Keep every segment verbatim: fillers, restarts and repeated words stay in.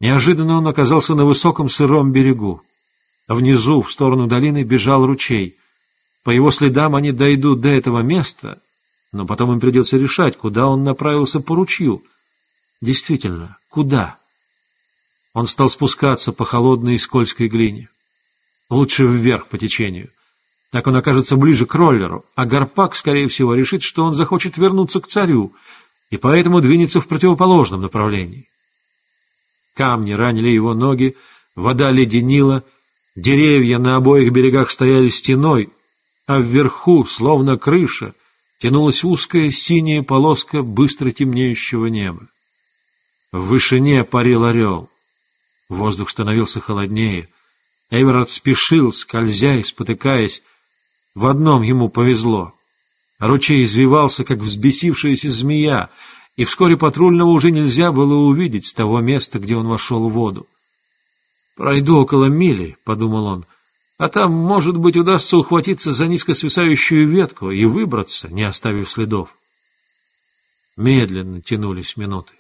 Неожиданно он оказался на высоком сыром берегу. Внизу, в сторону долины, бежал ручей. По его следам они дойдут до этого места, но потом им придется решать, куда он направился по ручью. Действительно, куда? Он стал спускаться по холодной и скользкой глине. Лучше вверх по течению. Так он окажется ближе к Роллеру, а Гарпак, скорее всего, решит, что он захочет вернуться к царю, и поэтому двинется в противоположном направлении. Камни ранили его ноги, вода леденила, деревья на обоих берегах стояли стеной, а вверху, словно крыша, тянулась узкая синяя полоска быстро темнеющего неба. В вышине парил орел. Воздух становился холоднее. Эверард спешил, скользя и спотыкаясь. В одном ему повезло. Ручей извивался, как взбесившаяся змея, и вскоре патрульного уже нельзя было увидеть с того места, где он вошел в воду. «Пройду около мили», — подумал он, — «а там, может быть, удастся ухватиться за низко свисающую ветку и выбраться, не оставив следов». Медленно тянулись минуты.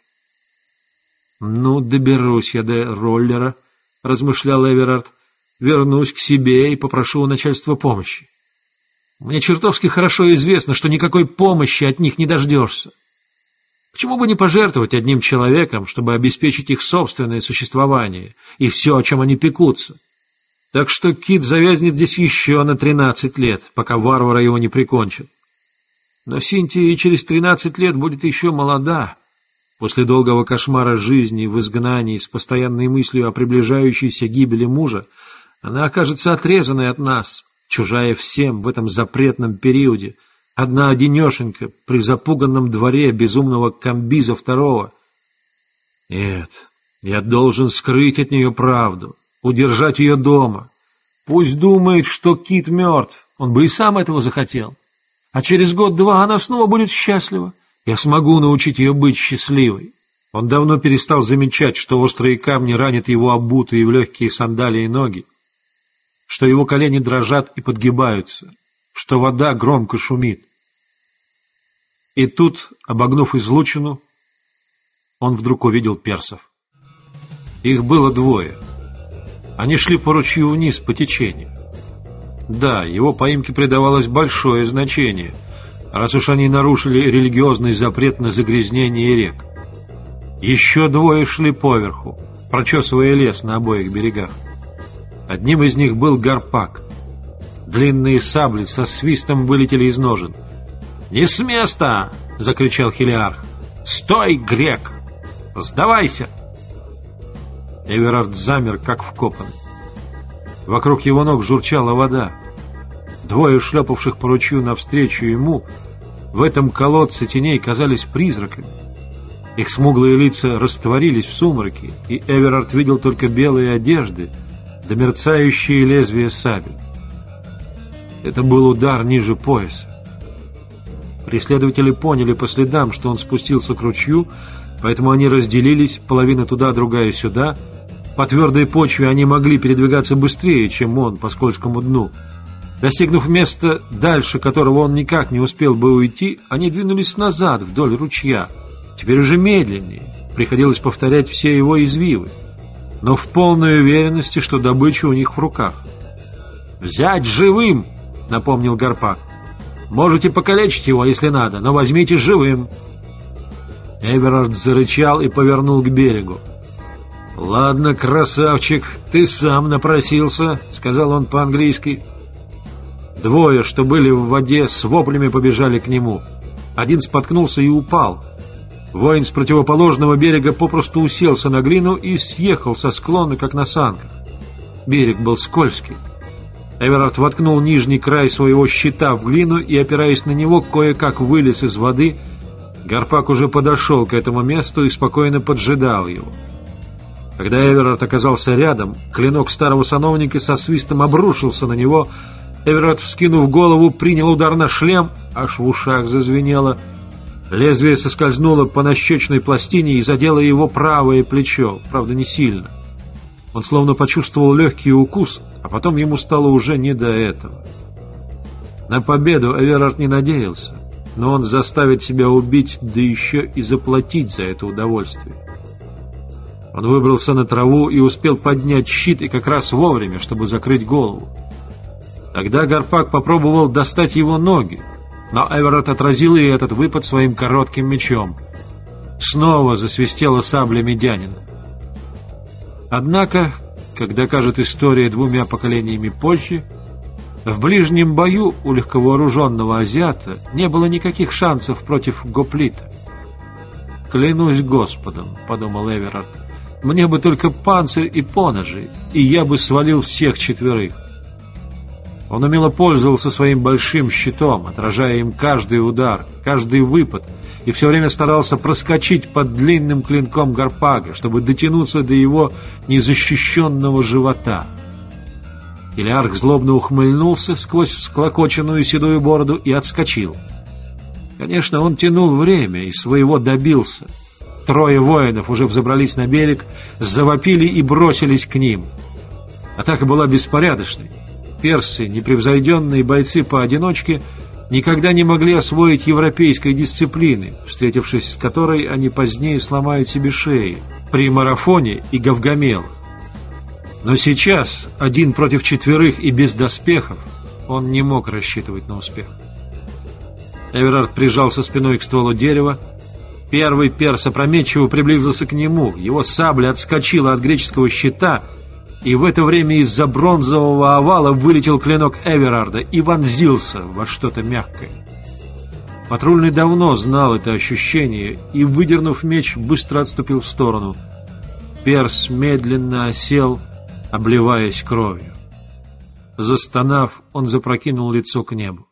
«Ну, доберусь я до Роллера», — размышлял Эверард, — «вернусь к себе и попрошу у начальства помощи. Мне чертовски хорошо известно, что никакой помощи от них не дождешься. Почему бы не пожертвовать одним человеком, чтобы обеспечить их собственное существование и все, о чем они пекутся? Так что Кит завязнет здесь еще на тринадцать лет, пока варвары его не прикончат. Но Синтия и через тринадцать лет будет еще молода. После долгого кошмара жизни в изгнании с постоянной мыслью о приближающейся гибели мужа она окажется отрезанной от нас, чужая всем в этом запретном периоде, одна-одинешенька при запуганном дворе безумного Камбиза второго. Нет, я должен скрыть от нее правду, удержать ее дома. Пусть думает, что Кит мертв, он бы и сам этого захотел. А через год-два она снова будет счастлива. Я смогу научить ее быть счастливой. Он давно перестал замечать, что острые камни ранят его обутые в легкие сандалии ноги, что его колени дрожат и подгибаются, что вода громко шумит. И тут, обогнув излучину, он вдруг увидел персов. Их было двое. Они шли по ручью вниз по течению. Да, его поимке придавалось большое значение, раз уж они нарушили религиозный запрет на загрязнение рек. Еще двое шли поверху, прочесывая лес на обоих берегах. Одним из них был Гарпак. Длинные сабли со свистом вылетели из ножен. «Не с места!» — закричал Хелиарх. «Стой, грек! Сдавайся!» Эверард замер, как вкопанный. Вокруг его ног журчала вода. Двое шлепавших по ручью навстречу ему в этом колодце теней казались призраками. Их смуглые лица растворились в сумраке, и Эверард видел только белые одежды да мерцающие лезвия сабель. Это был удар ниже пояса. Преследователи поняли по следам, что он спустился к ручью, поэтому они разделились, половина туда, другая сюда. По твердой почве они могли передвигаться быстрее, чем он по скользкому дну. Достигнув места, дальше которого он никак не успел бы уйти, они двинулись назад вдоль ручья. Теперь уже медленнее, приходилось повторять все его извивы, но в полной уверенности, что добыча у них в руках. «Взять живым!» — напомнил Гарпак. «Можете покалечить его, если надо, но возьмите живым!» Эверард зарычал и повернул к берегу. «Ладно, красавчик, ты сам напросился», — сказал он по-английски. Двое, что были в воде, с воплями побежали к нему. Один споткнулся и упал. Воин с противоположного берега попросту уселся на глину и съехал со склона, как на санках. Берег был скользкий. Эверард воткнул нижний край своего щита в глину и, опираясь на него, кое-как вылез из воды. Гарпак уже подошел к этому месту и спокойно поджидал его. Когда Эверард оказался рядом, клинок старого сановника со свистом обрушился на него. Эверард, вскинув голову, принял удар на шлем, аж в ушах зазвенело. Лезвие соскользнуло по нащечной пластине и задело его правое плечо, правда, не сильно. Он словно почувствовал легкий укус, а потом ему стало уже не до этого. На победу Эверард не надеялся, но он заставит себя убить, да еще и заплатить за это удовольствие. Он выбрался на траву и успел поднять щит, и как раз вовремя, чтобы закрыть голову. Тогда Гарпак попробовал достать его ноги, но Эверард отразил и этот выпад своим коротким мечом. Снова засвистела сабля медянина. Однако, как докажет история двумя поколениями позже, в ближнем бою у легковооруженного азиата не было никаких шансов против гоплита. «Клянусь Господом», — подумал Эверард, — «мне бы только панцирь и поножи, и я бы свалил всех четверых». Он умело пользовался своим большим щитом, отражая им каждый удар, каждый выпад, и все время старался проскочить под длинным клинком Гарпага, чтобы дотянуться до его незащищенного живота. Илиарх злобно ухмыльнулся сквозь всклокоченную седую бороду и отскочил. Конечно, он тянул время и своего добился. Трое воинов уже взобрались на берег, завопили и бросились к ним. Атака была беспорядочной. Персы, непревзойденные бойцы поодиночке, никогда не могли освоить европейской дисциплины, встретившись с которой они позднее сломают себе шеи при марафоне и гавгамелах. Но сейчас, один против четверых и без доспехов, он не мог рассчитывать на успех. Эверард прижался спиной к стволу дерева. Первый перс опрометчиво приблизился к нему, его сабля отскочила от греческого щита, и в это время из-за бронзового овала вылетел клинок Эверарда и вонзился во что-то мягкое. Патрульный давно знал это ощущение и, выдернув меч, быстро отступил в сторону. Перс медленно осел, обливаясь кровью. Застонав, он запрокинул лицо к небу.